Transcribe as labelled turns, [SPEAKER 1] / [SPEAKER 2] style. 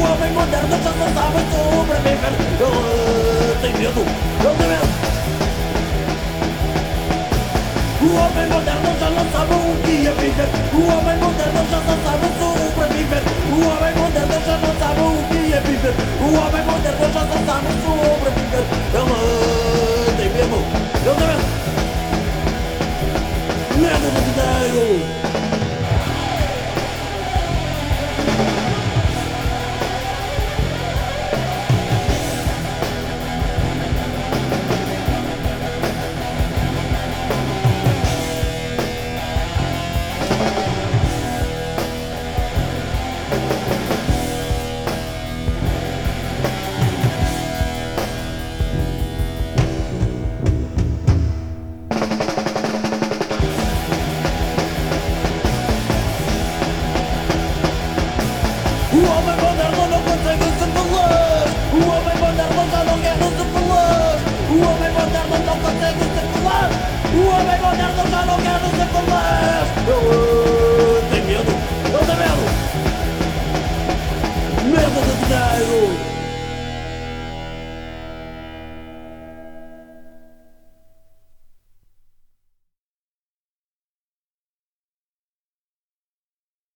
[SPEAKER 1] homem moderno já não sabe sobreviver. Ele tem medo, ele tem medo. O homem moderno já não sabe o que é viver. O homem moderno já não sabe sobreviver. O homem moderno já não sabe o que é viver. O homem moderno já não sabe sobreviver. Ele tem medo, ele tem medo. Medo do dinheiro. O homem moderno não consegue ser feliz. O homem moderno já não quer ser feliz. O homem moderno não consegue ser feliz. O homem moderno já não quer ser feliz.